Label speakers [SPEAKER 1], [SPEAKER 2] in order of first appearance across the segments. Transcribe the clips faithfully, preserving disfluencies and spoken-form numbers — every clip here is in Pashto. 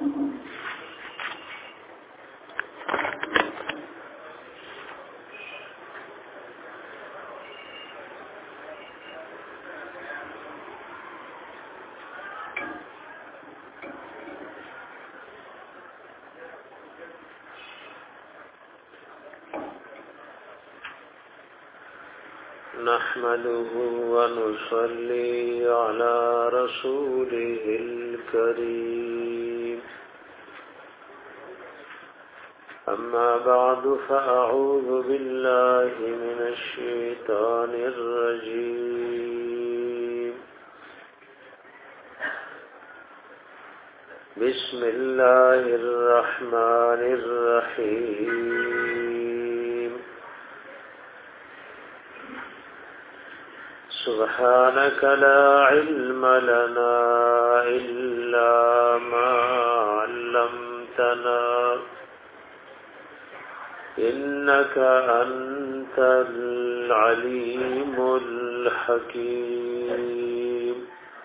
[SPEAKER 1] نحمده ونصلي على رسوله الكريم أما بعد فأعوذ بالله من الشيطان الرجيم بسم الله الرحمن الرحيم سبحانك لا علم لنا إلا ما علمتنا إنك أنت العليم الحكيم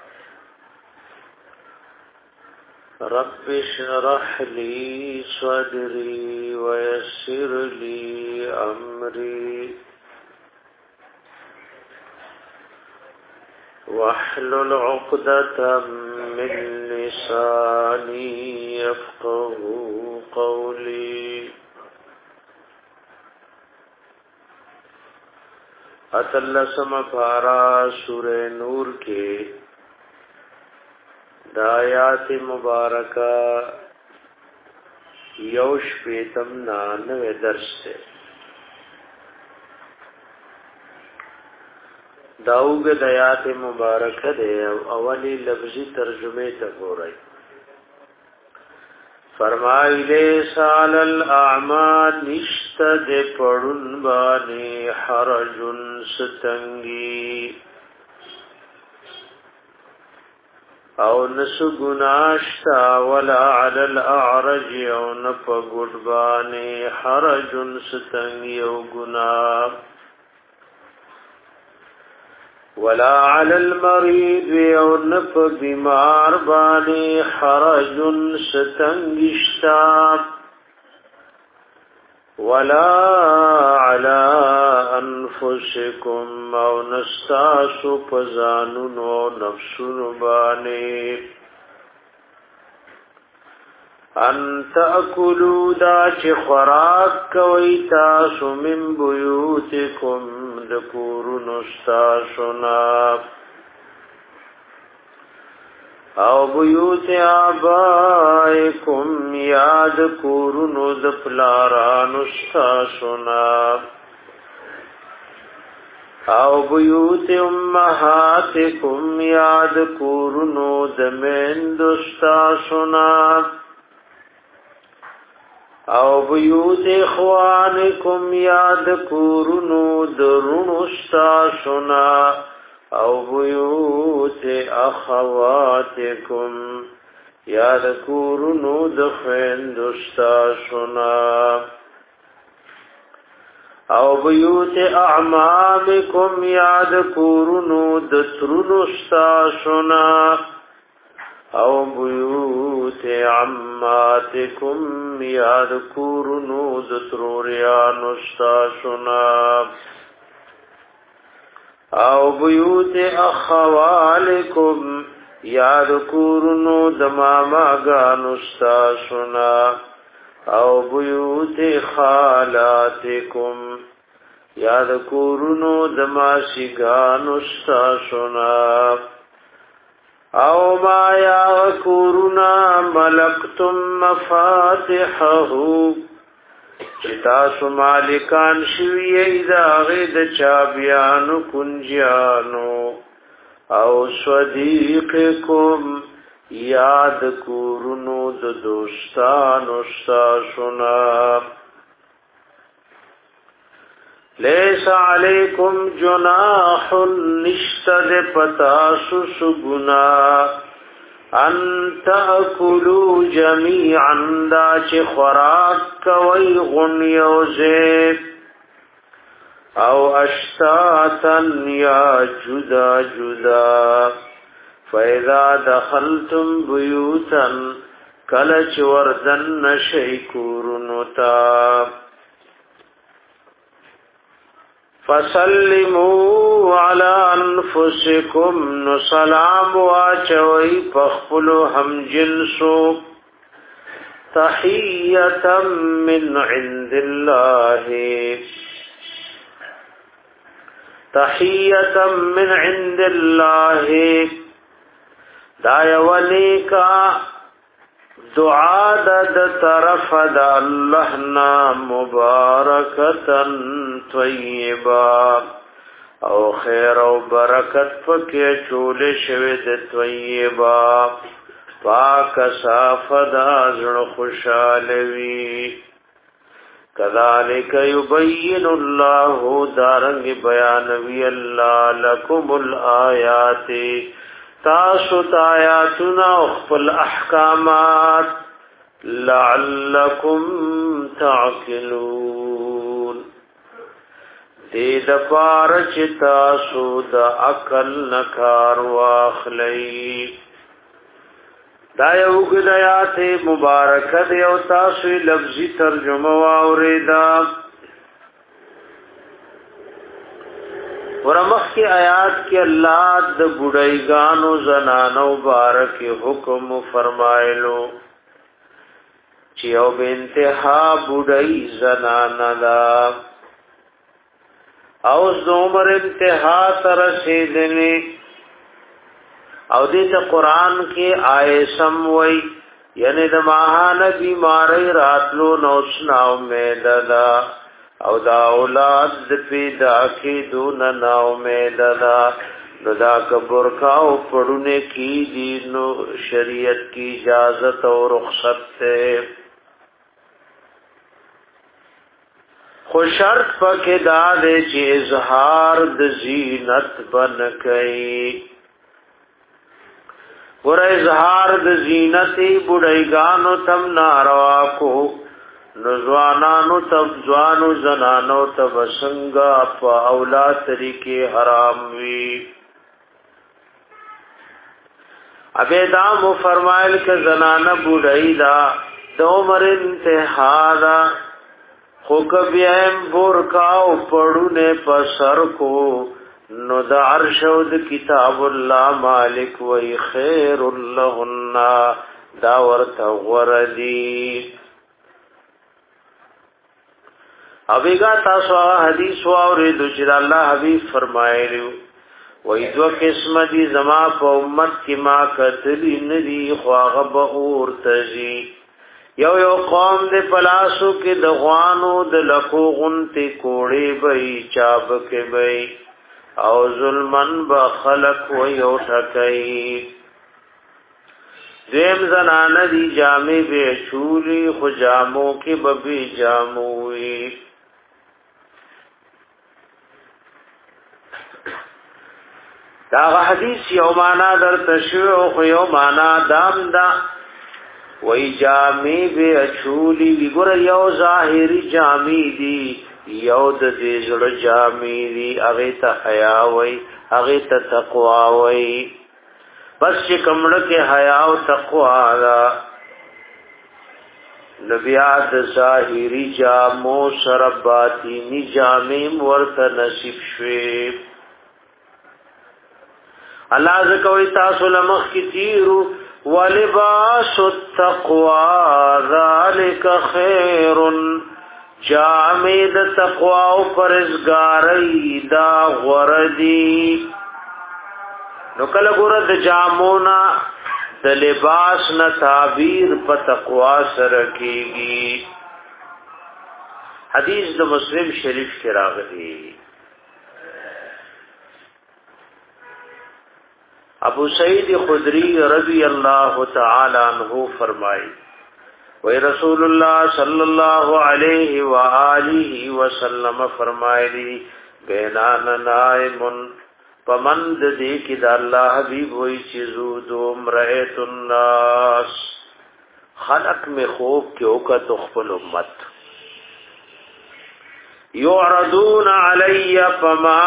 [SPEAKER 1] رب اشرح لي صدري ويسر لي أمري واحلل عقدة من لساني يفقه قولي اتلسم پارا سورہ نور کے دایات مبارکہ یوش پیتم نانوے درس سے داوگ دیات مبارک دے اولی لفظی ترجمے تک ہو رہی فرمائی لیس علی الاعمال نشت دے پڑن بانی حرجن ستنگی او نسو گناشتا ولا علی الاعرج او نپا گڑبانی حرجن ستنگی او گناہ ولا على المريض او نف بیمار بانی حرج ستنگشتا ولا على انفسكم او نستاسو پزانون و نفسون بانی ان تأکلوا دا چه خوراک کوي تاسو من بیوتکم دکورن استاسنا او بیوت آبائکم یاد کورن دپلاران استاسنا او بیوت امہاتکم یاد کورن دمین دستاسنا او بیوت اخوانکم یاد کورنو درون استاسنا او بیوت اخواتکم یاد کورنو دخویند استاسنا او بیوت اعمامکم یاد کورنو دترون استاسنا او بیوت عماتکم یاد کورنو دتروریان استاسنا او بیوت اخوالکم یاد کورنو دماماگان استاسنا او بیوت خالاتکم یاد کورنو دماسیگان استاسنا او ما یا کورونا ملکتم مفاتحه چتاسو مالکان شوی ایدا غید چابیانو کنجیانو او صدیقکم یاد کورنو د دوستان استاسنا لیس علیکم جناح نشتد پتاسو سگنا ان تأکلوا جمیعا دا چه خوراک کوئی غنیوزے او اشتاتا یا جدا جدا فَإِذَا دَخَلْتُمْ بُيُوتًا کله چې وردن نشي کورونو تا فسلموا على انفسكم نو سلام واچوي پخپلو هم جنسو تحیتا من عند الله تحیتا من عند الله دا یولی کا دعا د طرف د الله نا مبارکتن طیبا او خیر او برکت پکې چول شوی د طیبا پاک صاف د زړه خوشاله وی کذالک یبین الله دارنګ بیان وی الله لكم الآیات تاسو آیاتنا خپل احکامات لعلکم تعقلون دې د پار چې تاسو د عقل نکار واخلئ دا یو ګلایات مبارکه دی او تاسو لفظي ترجمه واوریدا ورمخ کی آیات کې الله د بډایګانو زنانو بارک حکم فرمایلو چې او به انتها بډای زنانا دا او زمر انتها تر رسیدنی او دې ته قران کې آیسم وای یعنی د ماهان بیماری راتلو نو سنا امید دا او دا اولاد د پیدا کې دون نا امید دا نو دا کبر کاو پړونه کی دي نو شریعت کی اجازت او رخصت ته خو شرط پکې دا دې چې اظهار د زینت بن کئ ور اظهار د زینت بډایګانو تم ناروا کو نزوانانو تب ځوانو زنانو تب څنګه په اولاد طریقې حرام وی ابه دا مو فرمایل ک زنانه بډای دا د عمر انتها دا خو کبیم ورکاو پړونه په سر کو نو د عرش او د کتاب الله مالک وی خیر لهن دا ورته وردی اویگا تاسو حدیث واورید چې الله حبیب فرمایلیو وای دو قسم دي زما په امت کې ما کتلی ندی خواغه به اور تجی یو یو قوم د پلاسو کې د غوانو د لکو غنتی کوړې بې چاب کې بې او ظلمن با خلق و یو ټکای دیم زنانه دی جامې به چولی خو جامو کې ببي جاموي دا حدیث یو معنا در تشریح خو یو معنا دام دا وای جامې به چولی وګور یو ظاهری جامې دی یو د دې زړه جامې دی هغه ته حیا وای هغه ته تقوا وای بس چې کمړه کې حیا او تقوا دا نبیات ظاهری جامو سره باطینی جامې ورته نصیب شوي الله زکوي تاسو لمخ کی تیرو ولباس التقوى ذلك خير جامد تقوى او پرزګاری دا غردی نو کله ګور د جامونا د لباس نه تعبیر په تقوا سره کیږي حدیث د مسلم شریف کې راغلی ابو سعید خدری رضی اللہ تعالی عنہ فرمائی وی رسول اللہ صلی اللہ علیہ وآلہ وسلم فرمائی بینان نائمن پمند دی کی دا اللہ حبیب وی چیزو دوم رأیت الناس خلق میں خوب کے اوقت اخفل امت یعرضون علی فما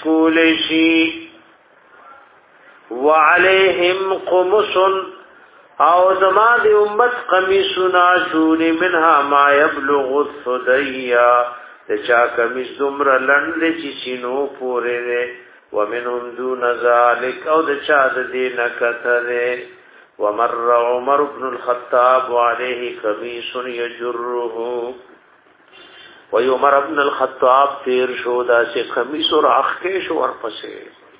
[SPEAKER 1] پیشکولشی وعليهم قمص او زما د امت قمیصنا شون منها ما يبلغ الثديا چا قمیص دومره لند چې سینو پورې ده ومنهم دون ذلك او د چا د دین کتره ومر عمر بن الخطاب عليه قمیص يجره و عمر ابن الخطاب تیر شو دا سے قمیص اور اخکے شو ورپسے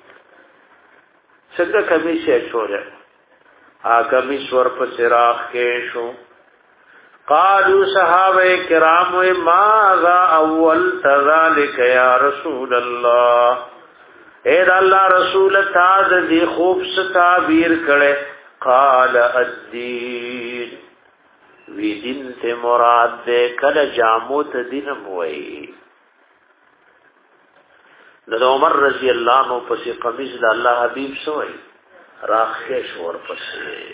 [SPEAKER 1] څنګه قمیص یې چھوڑے ا قمیص ورپسے راخکے شو قالوا صحابه کرام ماذا اول ذلك یا رسول الله اے الله رسول تا دې خوب ست تعبیر کړي قال الدين وی دین ته مراد دې کله جامو ته دینم وای د عمر رضی الله عنه پسې قمیص د الله حبیب سوئی راخه شور پسې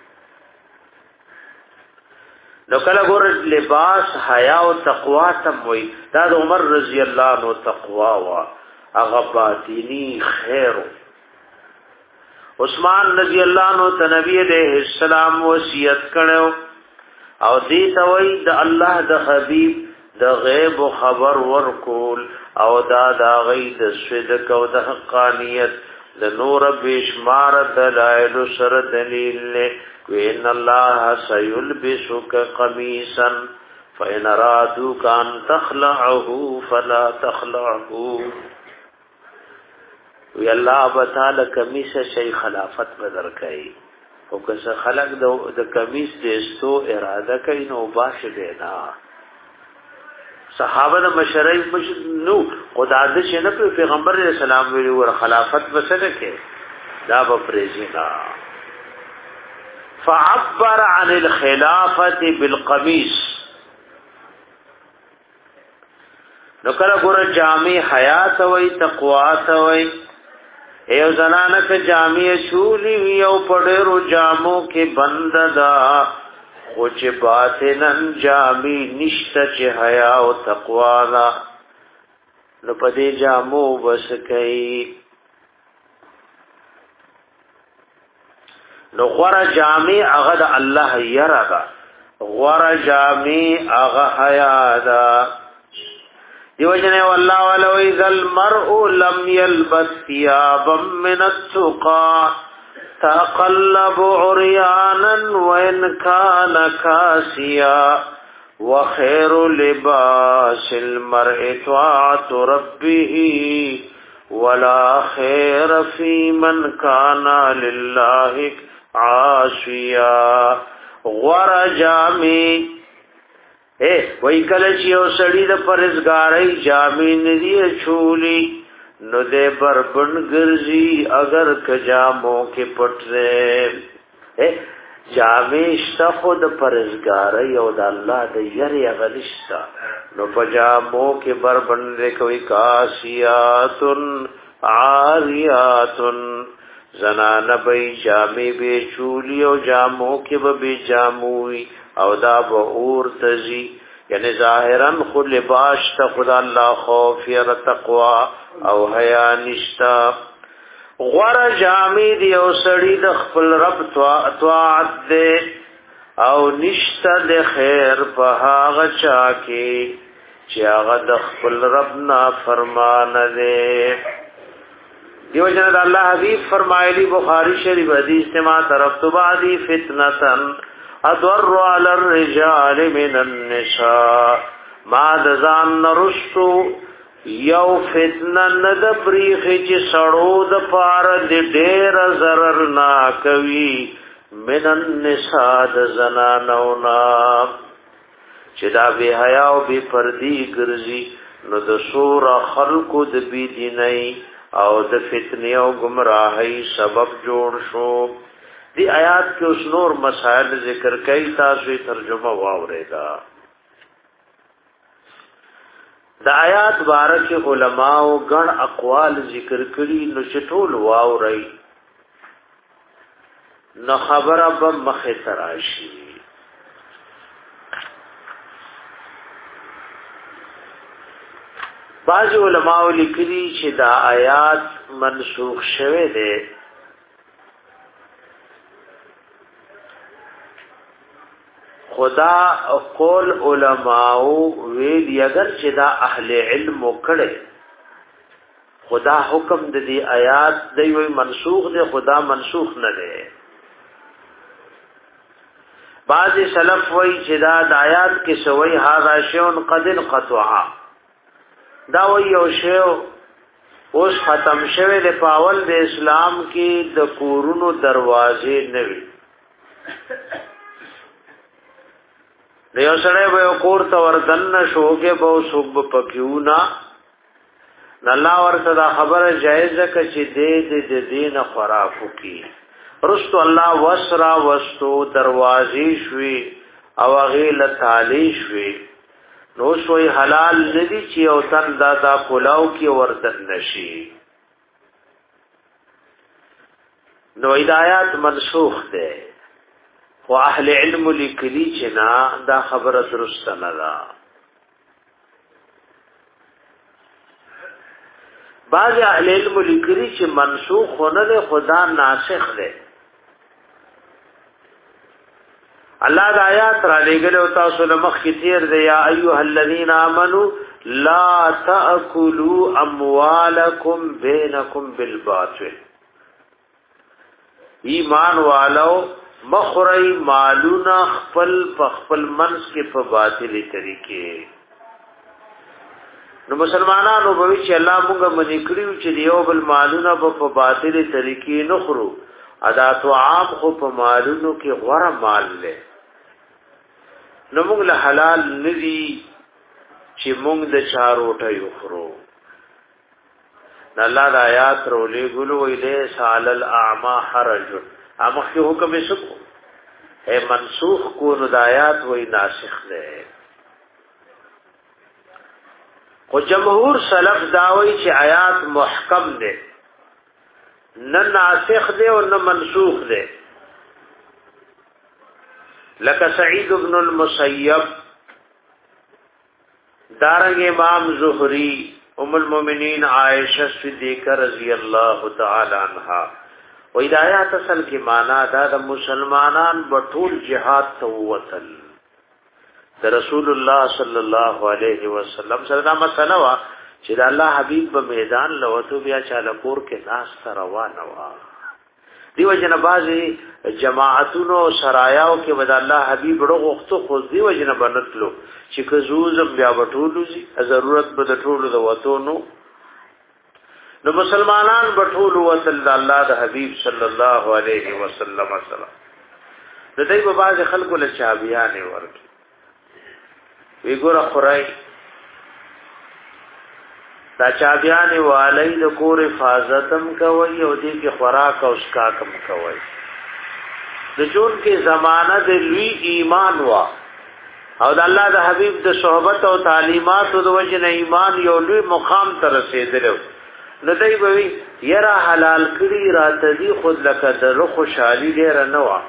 [SPEAKER 1] نو کله ګور لباس حیا او تقوا تم وای دا د عمر رضی الله عنه تقوا وا هغه باطینی خیر عثمان رضی الله عنه ته نبی علیہ السلام وصیت کړو او دې توي د الله د حبيب د غیب خبر ورکول او دا د غید صدق او د حقانیت د نور بشمار دلائل سر دلیل له وان الله سيلبسك قميصا فان ارادوك ان تخلعه فلا تخلعه وی الله تعالی قمیص شي خلافت بدر کوي او که خلق د د کمیس د استو اراده کوي نو باش دینا صحابه د مشرعي نو خدا د شنه په پیغمبر رسول الله ویلو ور خلافت بسره کې دا به پریزینا فعبر عن الخلافه بالقميص نو کله ګور جامع حیات وای تقوا وای ایو زنانه که جامع شولی وی او پڑیرو جامو کې بند دا خوچ باطنن جامع نشتا چه حیا و تقوا دا نو پدی جامو بس کئی نو غور جامع اغد اللہ یرگا غور جامع اغا حیا دا دیو جنے واللہ ولو اذا المرء لم يلبس ثيابا من التقى تقلب عريانا وان كان كاسيا وخير لباس المرء طاعة ربه ولا خير في من كان لله عاشيا غور جامع اے وای کله چې یو سړی د پرزګارۍ جامې ندی چولی نو دې بربند ګرځي اگر کجامو کې پټره اے جامې شته خود پرزګارۍ او د الله د یری غلشتا نو پجامو کې بربند کوي کاسیاتن عاریاتن زنان بی جامې به چولی او جامو کې به جاموي او دا به اور تزي یعنی ظاهرا خو لباس ته خدا الله خوف یا تقوا او حیا نشتا غور جامع دی او سړی د خپل رب طاعت دې او نشتا د خیر په هغه چا کې چې هغه د خپل رب نه فرمان دې دیو جن الله حبیب فرمایلی بخاری شریف حدیث سے ما طرف تو بعدی فتنتن ادور على الرجال من النساء ما دزان نرستو یو فتنه ند بریخی چې سړو د پار د ډیر zarar نا کوي من النساء د زنانو نا چې دا به حیا او به پردي ګرځي نو د سور خلقو د بی دیني او د فتنې او گمراهۍ سبب جوړ شو دی آیات کې اوس نور مسائل ذکر کوي تاسو ترجمه واوریدا د آیات بارک علماء غن اقوال ذکر کړي نو چټول واوري نو خبره به مخه تراشي بعض علماء لیکلي چې دا آیات منسوخ شوه دي خدا قول علماء ویل اگر چې دا اهل علم وکړي خدا حکم د دې آیات دی وی منسوخ دی خدا منسوخ نه دی بعض سلف وی چې دا د آیات کې سوی هاذا شیء قد انقطع دا وی یو شی اوس ختم شوه د پاول د اسلام کې د کورونو دروازې نه وي دیو سره به کور ته وردن شوګه به صوب پکیونا الله ورته دا خبره جایزه ک چې دې دې دین خرافو کی رستو الله وسرا وستو دروازې شوي او غیل تعالی شوي نو شوي حلال ندي چې او تن دا دا کلاو کې وردن نشي نو ہدایت منسوخ ده خو اهل علم لیکلي چې نه دا خبره درست نه ده بعض اهل علم لیکلي چې منسوخ نه ده خدا ناسخ ده الله د آیات را لګلو تاسو له مخ کې تیر دی یا ایها الذین آمنو لا تاکلوا اموالکم بینکم بالباطل ایمان والو مخری مالونا خپل خپل منس کې په باطلی طریقې نو مسلمانانو به چې الله موږ منې کړیو چې یو بل مالونا په باطلی طریقې نه خورو ادا تو عام خو په مالونو کې غوړه مال له نو موږ له حلال ندي چې موږ د چاروټه یو خورو الله د آیات رولې ګلو ویلې سال الاعمى حرج اما کې حکم یې سکو اے منسوخ کو نو د آیات وای ناسخ ده خو جمهور سلف داوي چې آیات محکم ده نه ناسخ ده او نه منسوخ ده لکه سعید ابن المسیب دارنګ امام زهری ام المؤمنین عائشہ صدیقہ رضی اللہ تعالی عنہا و ہدایت اصل کی معنی دا د مسلمانان بطول جهاد توتل د رسول الله صلی الله علیه وسلم سره دا مسله وا چې د الله حبیب په میدان لوتو بیا چاله کور کې ناس روانه وا دیو جنبازي جماعتونو سرایاو کې ود الله حبیب رغختو خو دیو جنبنتلو چې کزوزم بیا بټولو زی ضرورت به د ټولو د وتونو نو مسلمانان بټولو وصلی الله د حبیب صلی الله علیه وسلم سلام د دې په باز خلکو له چابیانه ورکی وی ګور خورای دا چابیانه والی د کور حفاظتم کوي او دې کې خوراک او اسکاکم کوي د جون کې زمانہ د لوی ایمان وا او د الله د حبیب د صحبت او تعلیمات او د وجه ایمان یو لوی مقام ته رسیدلو نو دای به یرا حلال کړي راته دي خود لکه د روح خوشحالي ډیر نه وا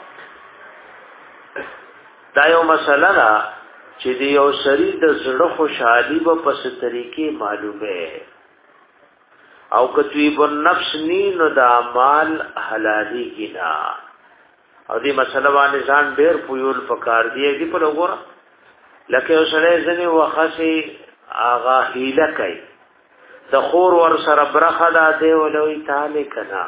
[SPEAKER 1] دا یو مسله ده چې دی یو سری د زړه خوشحالي په پس طریقې معلومه او کتوی بن نفس نی نو دا مال حلالي کینا او دې مسله باندې ځان ډیر پویول پکار دی چې په وګوره لکه اوسره ځنی وخصي اغا هیله کوي د خور ور سره برخه ده دی ولوي تعالی کنا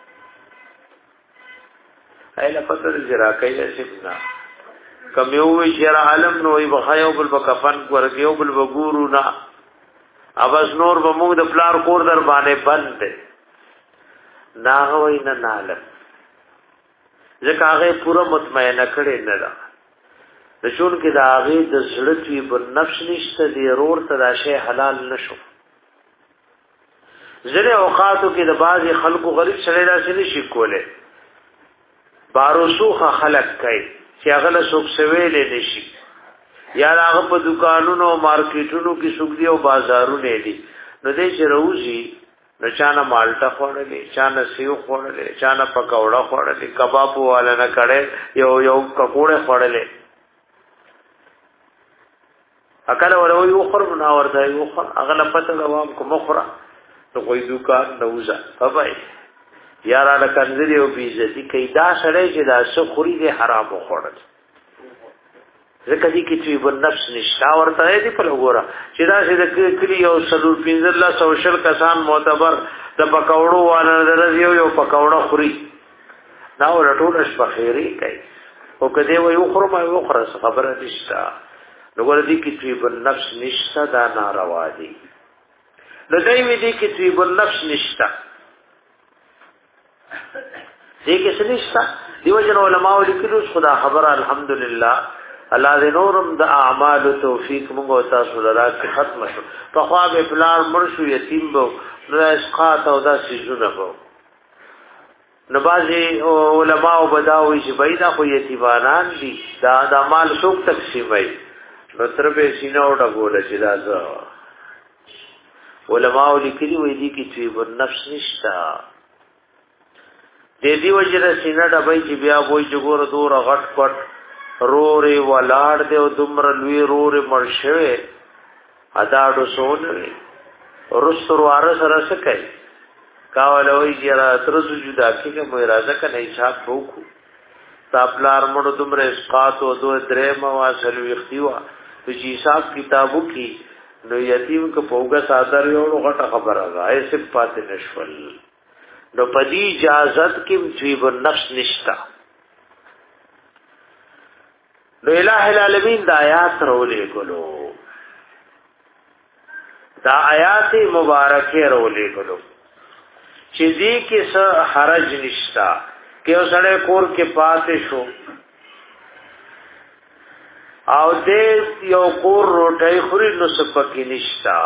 [SPEAKER 1] ایله پتر جرا کوي شپنا کم یو شر عالم نو وي بخایو بل بکفن ورګیو بل وګورو نا اواز نور به موږ د پلار کور در باندې بند نه وای نه نالم ځکه هغه پوره مطمئنه کړي نه ده د شون کې د هغه د زړه په نفس نشته دی رور ته دا شی حلال نشو ځنه اوقاتو کې د بعضی خلکو غریب سره داسې نشي کوله باروسوخه خلق کوي چې هغه له سوق سویلې نشي یا هغه په دکانونو او مارکیټونو کې سوق دی او بازارونه دي نو دې چې روزي نو چانه مالټا خوړلې چانه سیو خوړلې چانه پکوړه خوړلې کباب والا نه کړي یو یو ککوړه خوړلې اکل ولو یو خرب نه ورته یو خر اغله پته دوام کوم خره نو کوئی دکان نوزا بابای یارا د کنځري او بیزتی کیدا سره چې دا سخوري دي حرام خوړل ځکه دې کې چې بالنفس نشتا ورته دې په لګورا چې دا چې د کلی یو سلور پنځه الله سوشل کسان معتبر د پکوړو وانه درځي یو پکوړه خوري دا ولټول شپ خیری کوي او کدی وي خورم یو خره خبره نشتا نو دې کې چې بالنفس نشتا دا ناروا دي نو دای می دې کې چې بالنفس نشتا دې کې څه نشتا دیو جن علماء لیکلو خدا خبر الحمدلله الله دې نورم د اعمال توفیق موږ او تاسو لپاره ختم شو په خوا به پلان مرشو یتیم بو نو اسقاط او دا سيزونه بو نو بازي علماء بداوي چې بيدا خو یتیمانان دي دا د مال څوک تقسیمای نو تر به سینه او ډغول چې دا ز علماء لیکلي وې دي کې چې بالنفس نشتا د دې وجره سینه ډبای چې بیا وای جوړ دور غټ پټ روري ولاړ دی او دمر لوی روري مرشه اداړو سونوي ورستر وارس رس کوي کاولوي چې را ترسو جدا کېږي مې راځه کنه حساب وکړو تاپلار مړو دمر اسقاط او دوه درې مواسل وختیوا چې حساب کتابو کې نو یتیم کو پوګه صادر یو غټه خبره راځي صفات نشول نو پدی اجازت کې جیب النفس نشتا نو الہ العالمین دا آیات رولې ګلو دا آیات مبارکه رولې ګلو چې دې کې څه حرج نشتا کې اوسړه کور کې پاتې شو او دې یو کور روټي خوري نو سپکې نشتا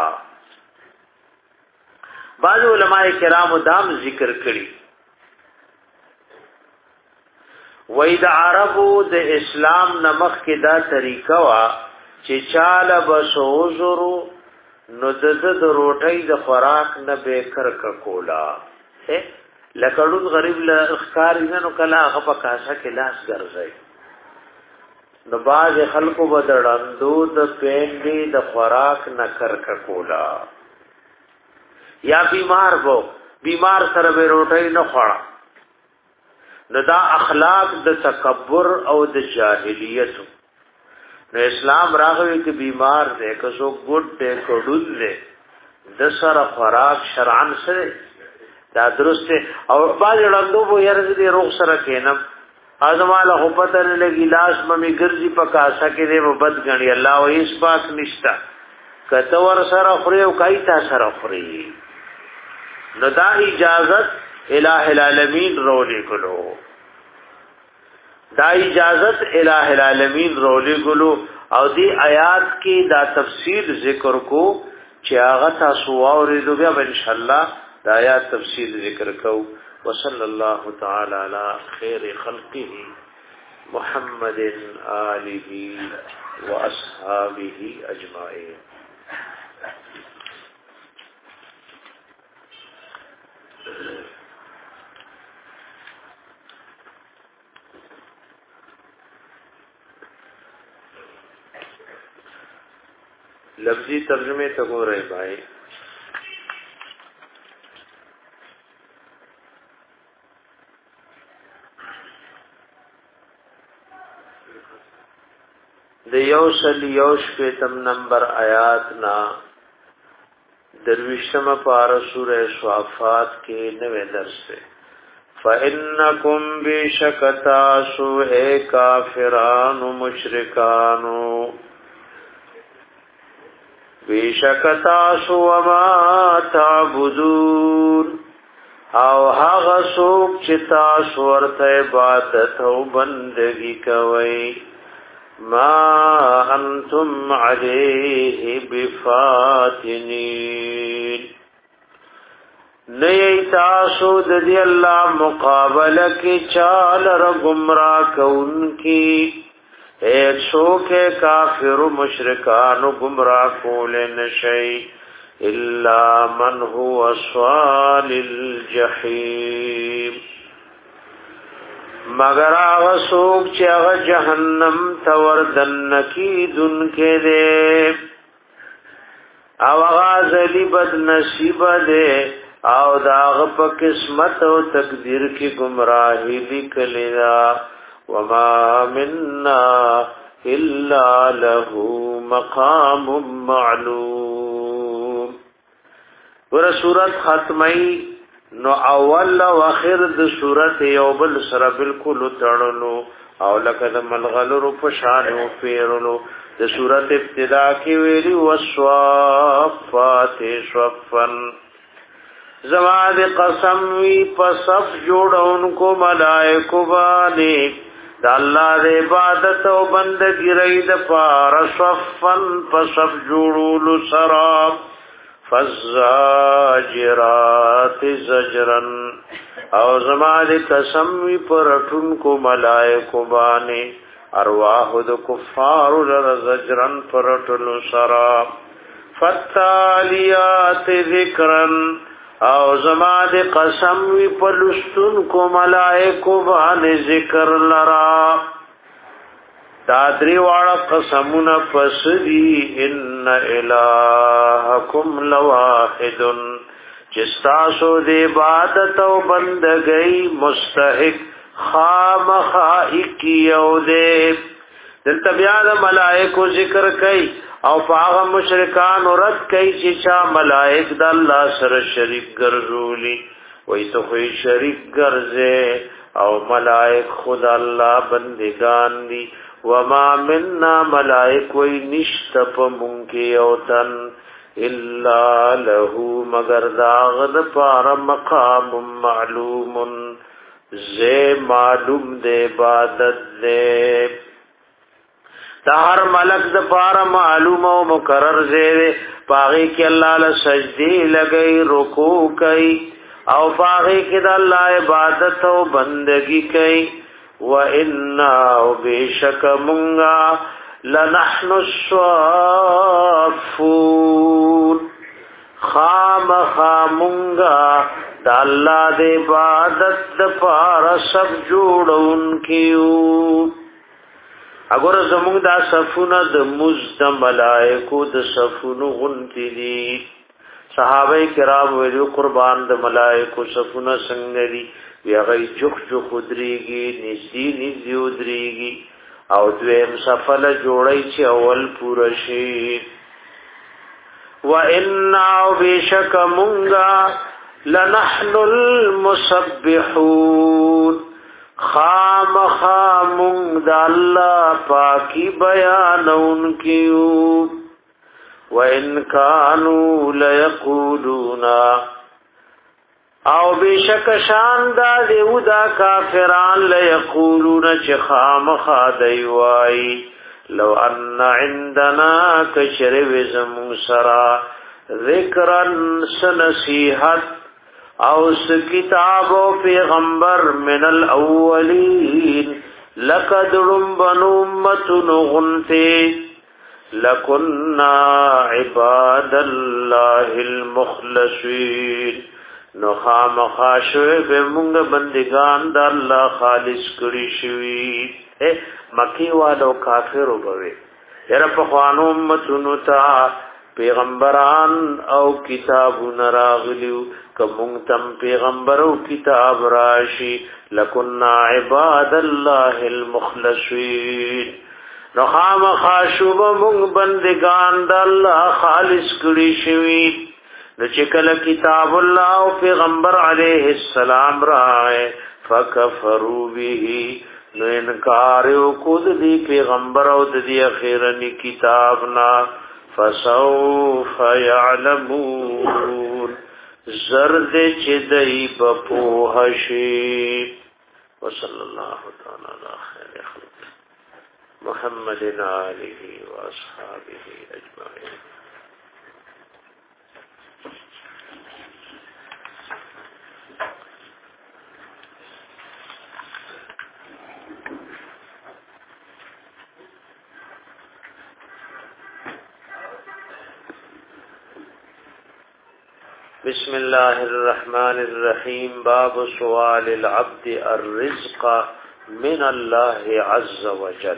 [SPEAKER 1] بعض علماء کرام دام ذکر کړي وای د عربو د اسلام نمخ کې دا طریقه وا چې چاله بسوزرو نو د د روټۍ د خوراک نه بیکر کولا لکړون غریب له اخکار نه کلا هغه په کاسه کې لاس ګرځي نو باز خلکو بدړندو د پېندې د خوراک نه کرک کولا یا بیمار وو بیمار سره به روټۍ نه خوړه نو دا اخلاق د تکبر او د جاهلیت نو اسلام راغوي چې بیمار دی که څو ګډ دی کډول دی د سره خوراک شرعن سره دا درست او باز لندو وو یره دې روغ سره کینم ازماله حبت له ګلاس مې ګرځي پکاسه کې دې وبد غني الله او هیڅ پاک نشتا کته ور سره خوري او کایتا سره خوري نو دا اجازت الہ العالمین رولی گلو دا اجازت الہ العالمین رولی گلو او دی آیات کی دا تفصیل ذکر کو چی آغا تاسو آوریدو بیا ان شاءاللہ دا آیات تفصیل ذکر کو وصلی اللہ تعالی علی خیر خلقه محمد آلہ و اصحابہ اجمعین. لفظی ترجمه ته ګورئ بھائی د یوصل یوش پیتم نمبر آیات نا درویشتم پارا سورہ صافات کے نوے درس سے فَإِنَّكُمْ بِشَكَتَاسُ اے کافران مشرکانو بیشکتاسو وما تعبدون او هغه څوک چې تاسو ورته عبادت او بندګي کوئ ما انتم علیه بفاتنین نئی تاسو د دې الله مقابله کې چال ر گمراه کون کی ایک شوک کافر و مشرکان و گمراہ کول نشئی الا من هو صال الجحیم مگر آغا سوک چی آغا جہنم توردن کی دن کے دے او آغا زلی بد نصیب دے او داغ پا قسمت و تقدیر کی گمراہی لکلی دا وما مننا الا له مقام معلوم. ور سورت ختمی نو اول او اخر د سورت یو بل سره بالکل تړلو او لکه د ملغلرو په شان او پیرلو. د سورت ابتدا کې ویلي والصافات صفا زما د قسم وی په صف جوړونکو ملائکو باندې د الله د عبادت او بندګۍ رید پار صفن په صف جوړولو سره فزاجرات زجرن او زما د قسم وی پر ټونکو ملائکو باندې ارواح د کفار لر زجرن پر ټلو سرا فتالیات ذکرن او زما د قسم وی پلستون کو ملائکو باندې ذکر لرا. دادری واړه قسمونه پسدي ان الہکم لواحد چستاسو د عبادت او بندګۍ مستحق خامخائق یو دے. دلته بیا د ملائکو ذکر کوي او پاغه مشرکان رد کوي چې چا ملائک د الله سره شریک ګرځولي. وای ته خو شریک ګرځي او ملائک خود الله بندگان دي. وما منا ملائک وای نشت په مونږ کې او تن الا له مگر داغد پار مقام معلوم زے معلوم دے عبادت دے. دا هر ملک د پارا معلوم او مقرر زے پاغی کی اللہ لسجدی لگئی رکوع کئی او پاغی کی دا اللہ عبادت او بندگی کئی. وَإِنَّا وَبِشَكَ مُنْغَا لَنَحْنُ الصَّافُونَ خام خامنگا دا اللہ دے عبادت دا پارا سب جوڑون کیو. اگر زمونگ دا صفونا دا مزد ملائکو دا صفونو غنتی دی. صحابہ کرام ویلو قربان دا ملائکو صفونا سنگلی وی اغی جخ جخ ادریگی نزدی نزدی ادریگی او دویم صفل جوڑی چی اول پورشی. وَإِنَّا وَبِشَكَ مُنْغَا لَنَحْنُ الْمُسَبِّحُونَ خام خامنگ دا اللہ پاکی بیانون کیو. وَإِنْ كَانُوا لَيَقُولُونَ او بشک شان دا دیو دا کافران لَيَقُولُونَ چه خام خادیوائی لو ان عندنا کشرو زمون سرا ذکرن سنصیحت او کتاب و پیغمبر من الاولین لقدرم بنو امتن غنتے لکننا عباد اللہ المخلصین نخام خاشوے بمونگ بندگان دا اللہ خالص کری شوی. مکی والو کافرو بوي یره په خوانو امتونو ته پیغمبران او کتابون راغلیو کوم تم پیغمبر او کتاب راشي لکنا عباد الله المخلصین نخام خاشوب مونږ بندگان د الله خالص کړي شوی. نو چې کله کتاب الله او پیغمبر علیه السلام راغی فکفروا به نو انکار وکود دی پیغمبر او د دی اخیرنی کتابنا فسوف يعلمون زرد چدئی بپوحشی. وصلی اللہ تعالی علی خیر خلق محمد آلہ و اصحابہ اجمعین. بسم الله الرحمن الرحیم. باب سوال العبد الرزق من الله عز وجل.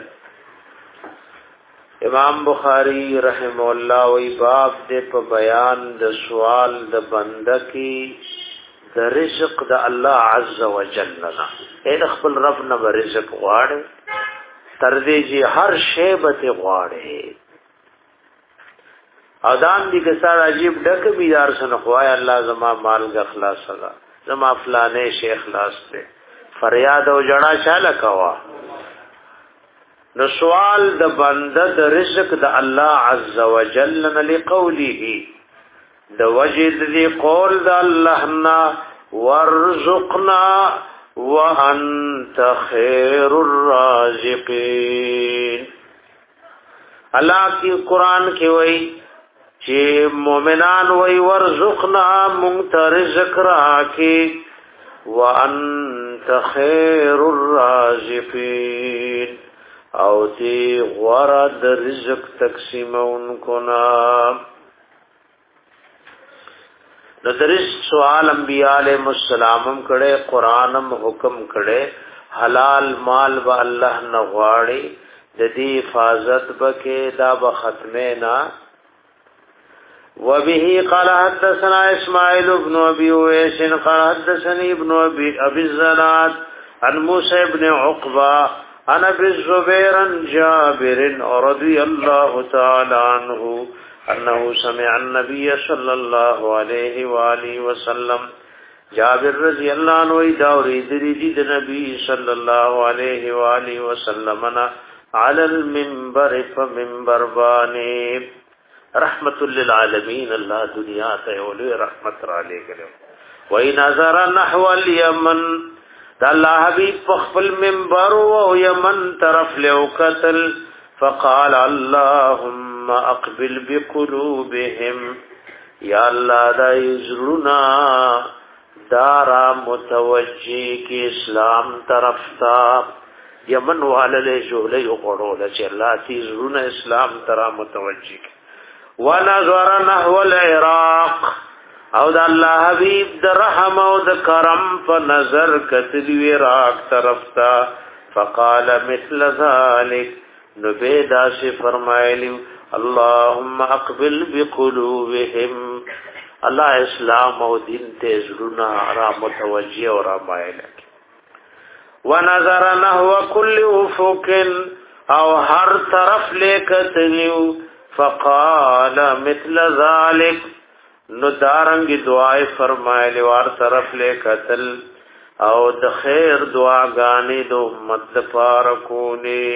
[SPEAKER 1] امام بخاری رحم الله وی باب دې په بیان د سوال د بنده کی د رزق د الله عز وجل نه. اې خپل رب نه رزق غواړي تر دې چې هر شی به غواړي اذان دي که سره عجیب ډک بیدار سن خوای الله زما مال غ اخلاص الله زما فلانه شیخ اخلاص ته فریاد او جړه چاله کوا نو سوال د بنده د رزق د الله عز وجل لقوله د وجد دی قول د الله نا ورزقنا وانت خیر الرازقین الله کی قران کې وای چې مؤمنان وای ورزقنا مونږ رزق راکې وانت خیر الرازقین او دی غرد رزق تقسیمون کنا نو درس سوال انبیاء علیہ السلام کړه قرانم حکم کړه حلال مال با الله نغواړي د دې حفاظت بکې دا به ختمه نا وبه قال حدثنا اسماعيل بن ابي اويس قال حدثني ابن ابي ابي الزناد عن موسى بن عقبه عن ابي الزبير عن جابر رضي الله تعالى عنه انه سمع النبي صلى الله عليه واله وسلم جابر رضی اللہ عنہ دا ورید دی د نبی صلی الله علیه و آله وسلم علی المنبر فمنبر بانی رحمت للعالمین اللہ دنیا ته ولي رحمت را لګلو وای نظر نحو اليمن دا الله حبیب خپل منبر او یمن طرف له قتل فقال اللهم اقبل بقلوبهم یا الله دا یزرنا دارا متوجی کی اسلام طرف تا یمن والے جوړې وګړول چې الله تیزرونه اسلام طرف متوجی ونظر نحو العراق او دا الله حبیب د رحم او د کرم په نظر کتلی عراق طرف تا فقال مثل ذلك نبیدا سے فرمایلی اللهم اقبل بقلوبهم الله اسلام او دین ته زړونه را متوجه او را مایل ونظر نحو كل افق او هر طرف لیکتلیو فقال مثل ذلك نو دارنګ دعای فرمایلی وار طرف لیکتل او د خیر دعاګانې د امت لپاره کونی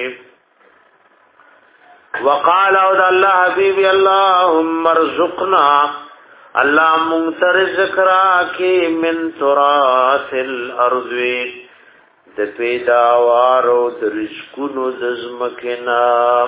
[SPEAKER 1] وقال او الله حبيبي اللهم ارزقنا الله منتر ذکرا کی من تراث الارض د پیداوارو د رزقونو د زمکنا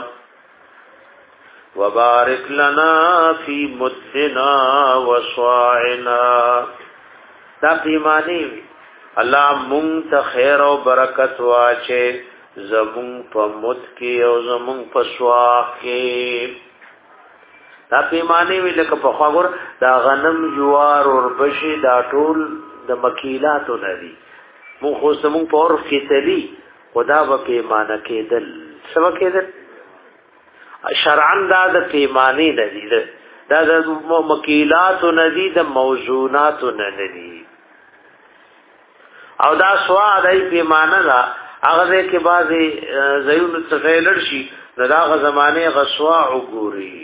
[SPEAKER 1] وبارك لنا في مدنا وصاعنا دا پیمانی الله مونږ ته خیر او برکت واچي زمون په مت کې او زمون په سوا کې دا پیمانه وی لکه په خبر دا غنم جوار اور بشي دا ټول د مکیلاتو ندي مو خو زمون په اور کې تلی خدا به پیمانه کېدل سبا کېدل شرعاً دا د پیمانه ندي دا د مکیلاتو ندي د موزوناتو ندي او دا سوا دای پیمانه دا هغه کې بعضی زيون تفیلر شي دغه زمانه غسوا وګوري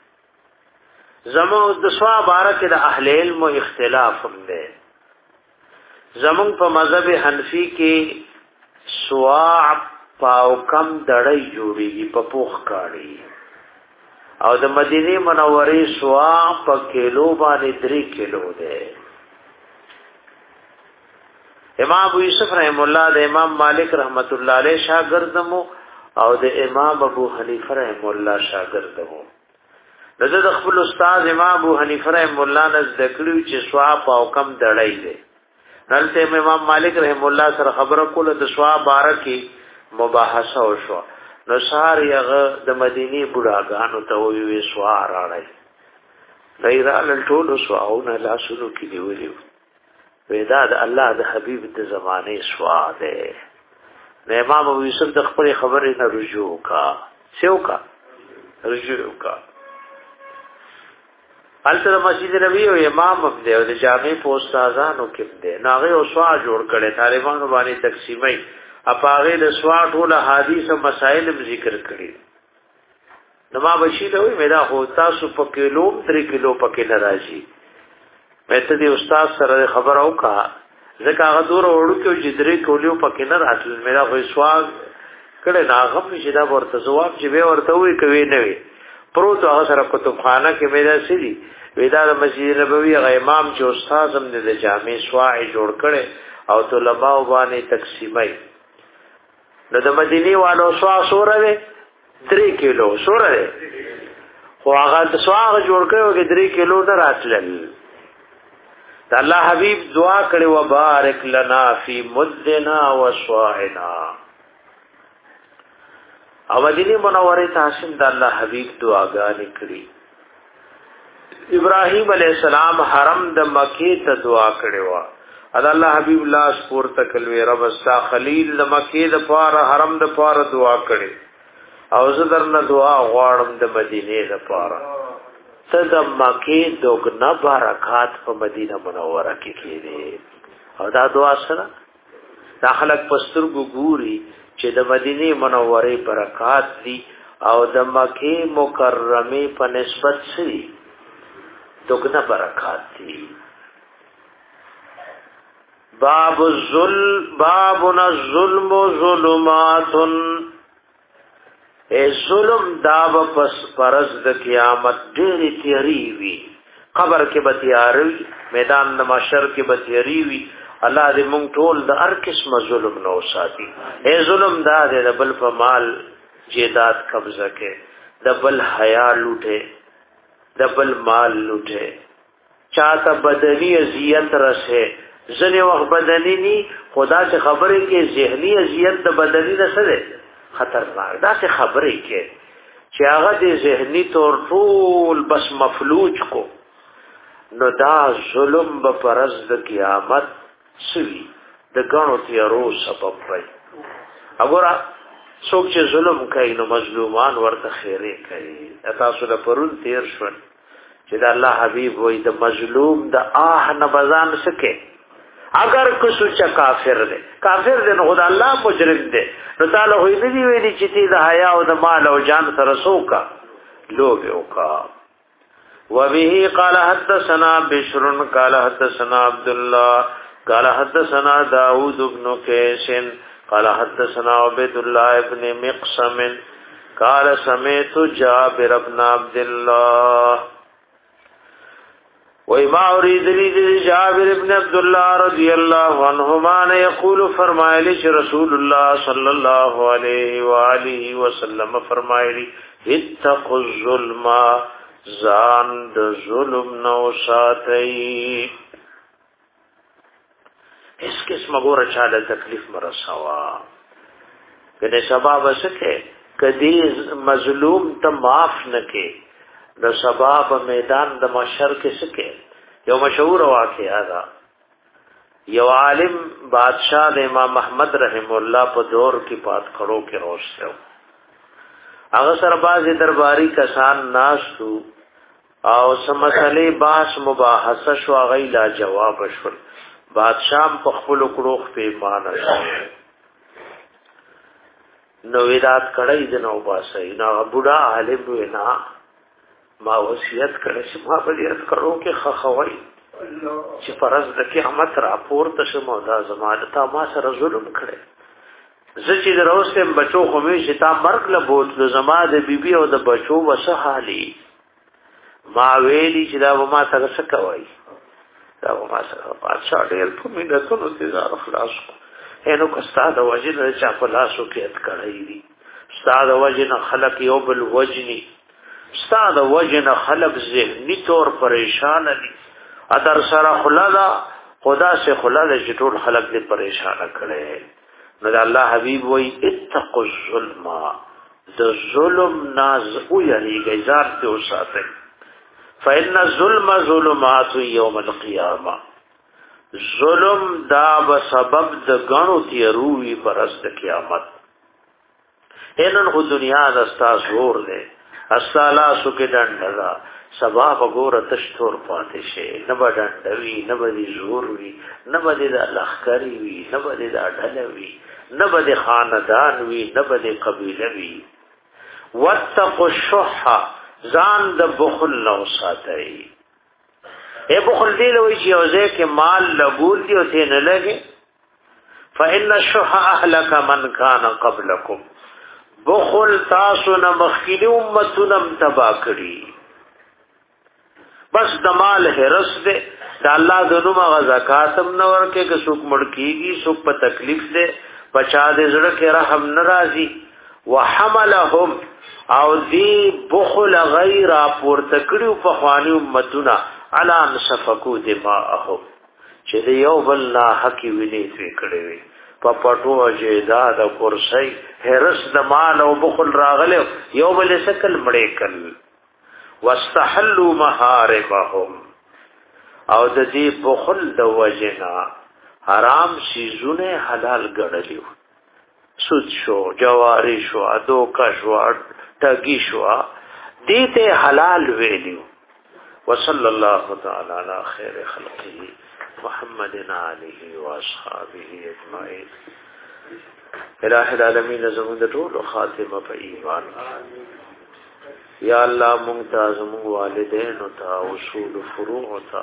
[SPEAKER 1] زمو د سوا بارک د اهل علم اختلاف هم ده زمون په مذهب حنفي کې سوا پاو کم دړی جوړيږي په پوخ کاړي او د مدینه منورې سوا په کیلو باندې درې کیلو ده امام ابو یوسف رحم الله د امام مالک رحمت الله علیه شاګردمو او د امام ابو حنیفه رحم الله شاګردمو دغه د خپل استاد امام ابو حنیفه رحم الله نز دکړو چې ثواب او کم دړای دی نلته امام مالک رحم الله سره خبره کوله د ثواب بارکی مباحثه وشو نو سار یغه د مدینی بډاګانو ته وی سوار راړی غیر ال ټول سواونه لا شنو کې دی ویلو ودا د الله د حبیب د زمانه سواده د امام ابو یوسف د خپل خبرې نه رجوع کا سیو کا رجوع کا الته مسجد نبی او امام دی او د جامع پوسټازانو کې دی ناغه او سوا جوړ کړي طالبانو باندې تقسیمي اپاغه د سواد ول حدیث او مسائل ذکر کړي نو ما بشي ته وی میرا هو تاسو په کیلو تر کیلو پکې ناراضي مې ته دې استاد سره خبر او کا ځکه هغه دور وړو کې جدري کولیو پکې نه راتل میرا خو سواد کړه ناغم چې دا ورته جواب چې به ورته وی کوي نه وي پروت هغه سره کتابخانه کې میرا سړي ودا د مسجد نبوي غ امام چې استاد هم د جامع سواعي جوړ کړي او طلباء باندې تقسیمای نو د مدینه والو سوا سوره ده درې کیلو سوره ده خو هغه د سوا جوړ کړو کې درې کیلو نه راتلل د الله حبيب دعا کړي و بارک لنا فی مدنا و سواعنا او مدینه منوره تاسین د الله حبيب دعاګانې کړي ابراهيم عليه السلام حرم د مکه ته دعا کړي وا اذ الله حبيب الله سپور تکلوي رب استا خلیل د مکه د پار حرم د پار دعا کړي او زدرنه دعا غواړم د مدینه د پار ته د مکه دوګنا برکات په مدینه منوره کې کېږي او دا دعا سره داخلك پستر ګوري چې د مدینه منوره برکات دي او د مکه مکرمه په نسبت سي دوګنا برکات دي باب الظلم بابنا الظلم ظلمات اے ظلم داب پس پرز د قیامت ډېری تیری وی قبر کې بتیاروي میدان د محشر کې بتیاروي الله دې مونږ ټول د هر قسم ظلم نو ساتي اے ظلم دا د بل په مال جیدات قبضه کې د بل حیا لوټه د بل مال لوټه چاته بدنی اذیت رسه ځنه وخت بدنی ني خدا څخه خبره کې ذهني اذیت د بدنی نه سره خطرناک دا څه خبره کې چې هغه د ذهني تور ټول بس مفلوج کو نو دا ظلم به پرز د قیامت سوي د غنو تیارو سبب وي وګوره څوک چې ظلم کوي نو مظلومان ورته خیره کوي تاسو د پرون تیر شو چې د الله حبيب وای د مظلوم د آه نه بزان سکے اگر کسو چا کافر دے کافر دے نو خدا اللہ مجرم دے نو تعالی ہوئی ندی ویلی چیتی دا حیاء و دا مال و جان سرسو کا لوگیو کا وبه قال حدثنا بشر قال حدثنا عبداللہ قال حدثنا داود بن کیسن قال حدثنا عبد الله ابن مقسم قال سمعت جابر بن عبد الله وما اريد لي جابر ابن عبد الله رضي الله عنهما نے يقول فرمائے رسول الله صلى الله عليه واله وسلم فرمائے اتقوا الظلم زان د ظلم نو ساتي اس قسم گور چاله تکلیف مرسوا کله سبب وسکه کدی مظلوم ته معاف نکي د سبب میدان د محشر کې سکه یو مشهور واقعا دا یو عالم بادشاہ د امام احمد رحم الله په دور کې پات کړو کې روسته هغه سره باز درباری کسان ناشو او سمسلې باس مباحثه شو غي لا جواب شول بادشاہ په خپل کړوخ په ایمان شو نو ویدات کړی د نو باسه نه بوډا عالم وینا ما وصیت کړی چې ما په دې کړو کې خخوي چې فرض د قیامت راپور ته شمو دا زماده تا ما سره ظلم کړي زه چې دروسته بچو خو مې چې تا مرګ له بوت د زماده بیبي او د بچو وسه حالي ما ویلي چې دا ما سره څه کوي دا ما سره پاتشا ډېر په مینتونو تیزار خلاص هنو کستا د وجنه چا په لاسو کې ات کړی دي استاد وجنه خلق یو بل وجني استاد وجنه خلق ذهنی طور پریشان دي ادر سره خلادا خدا سے خلادا چې ټول خلق دې پریشان کړي نو الله حبيب وای اتقوا الظلم ذ ظلم ناز او یری گزار ته وساته فإن الظلم ظلمات يوم القيامه ظلم دا به سبب د غنو تیروي پرست قیامت اینن خو دنیا د استا زور ده استالا سو کې ډنډا سبا وګوره تشتور پاتې شي نه بدندوي نه بدي زور وي نه بدي د لخکری وي نه بدي د ډله وي نه بدي خاندان وي نه بدي قبيله وي واتقوا الشح ځان د بخل نو ساتي اے بخل دی لوي چې اوځه کې مال لګول دی او ته نه لګي فإن الشح أهلك من كان قبلكم بخل تاسو نه مخکې امتونه تبا کړی بس دمال هرس دے دا الله د نوم غ زکاتم نور کې که څوک مړ کیږي څوک په تکلیف دے بچا دې زړه کې رحم ناراضي وحملهم او دی بخل غیر پور تکړو په خواني امتونه علا انصفقو دماءهم چې یو بل لا حق ویني فکړې وي په پټو اجداد کورسي هرس د مال او بخل راغله یو بل سکل مړې کړ واستحلوا محارمهم او د دې بخل د وجنا حرام شیزونه حلال ګڼلیو سود شو جواری شو ادوکا شو ټګی شو دې ته حلال ویلیو وصلی الله تعالی علی خیر خلقه محمد علیه و اصحابہ اجمعین الہ العالمین زموږ ټول خاتمه په ایمان یا الله ممتاز مو والدین او تا اصول فروع او تا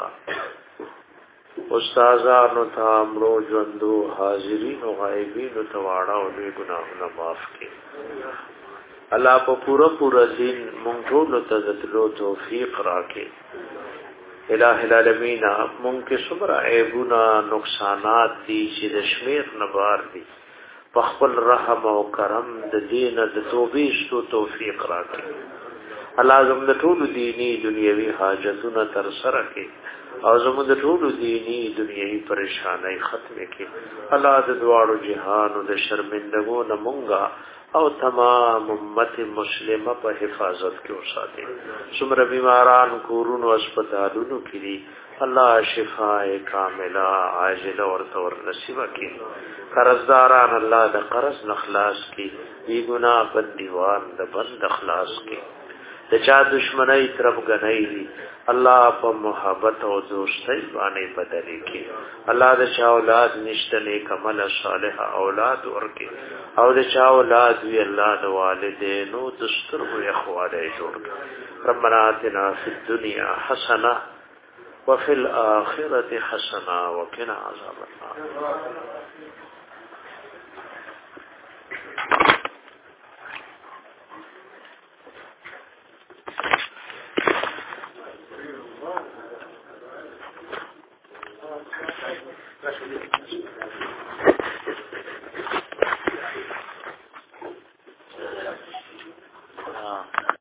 [SPEAKER 1] استادانو ته امرو ژوندو حاضرین او غایبین او تواړه او دې ګناهونه معاف کړي الله په پورا پورا دین مونږ ټول ته ذلو توفیق راکړي الہ العالمین مونږ کې صبر عیبونه نقصانات دي چې د شمیر نبار دي په خپل رحم او کرم د دین د توبې شتو توفیق راکړي الله زموږ ټول دینی دنیوي حاجتونه تر سره کړي او زموږ ټول دینی دنیوي پریشانای ختم کړي الله د دواړو جهان او د شرمندګو نه مونږه او تمام امت مسلمه په حفاظت کې اوساتي څومره بیماران کورونو هسپتالونو کې دي الله شفاء کامله عاجله ورته ور نصیب کړي قرضداران الله د قرض نخلاص کړي بی ګناه بندیوان د بند اخلاص کړي د چا دشمنی طرف غنۍ دي الله په محبت او دوستۍ باندې بدلې کړي الله د چا اولاد نشته نیک عمل صالح اولاد ورکړي او د چا اولاد وی الله د والدینو دسترو اخواله جوړ کړي ربنا آتنا فی الدنيا حسنه وفي الاخره حسنه وقنا عذاب النار